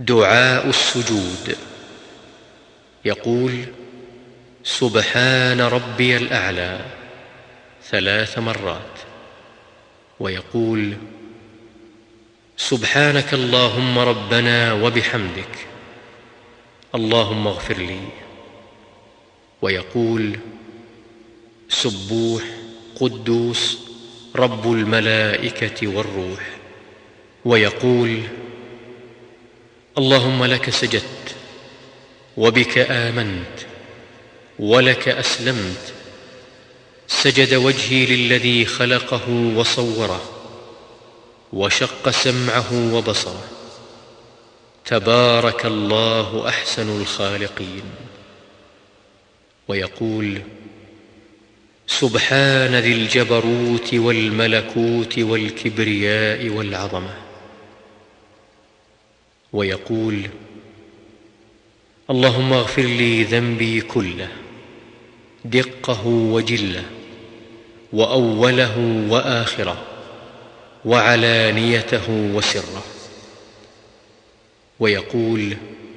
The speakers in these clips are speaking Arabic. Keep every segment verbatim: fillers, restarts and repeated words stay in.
دعاء السجود. يقول: سبحان ربي الأعلى ثلاث مرات، ويقول: سبحانك اللهم ربنا وبحمدك اللهم اغفر لي، ويقول: سبوح قدوس رب الملائكة والروح، ويقول: اللهم لك سجدت وبك آمنت ولك أسلمت، سجد وجهي للذي خلقه وصوره وشق سمعه وبصره، تبارك الله أحسن الخالقين. ويقول: سبحان ذي الجبروت والملكوت والكبرياء والعظمة، ويقول: اللهم اغفر لي ذنبي كله دقه وجله وأوله وآخره وعلانيته وسره، ويقول: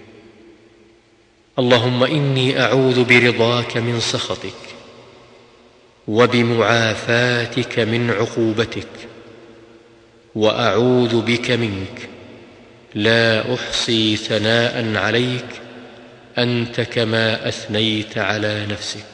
اللهم إني أعوذ برضاك من سخطك وبمعافاتك من عقوبتك، وأعوذ بك منك لا أحصي ثناء عليك أنت كما أثنيت على نفسك.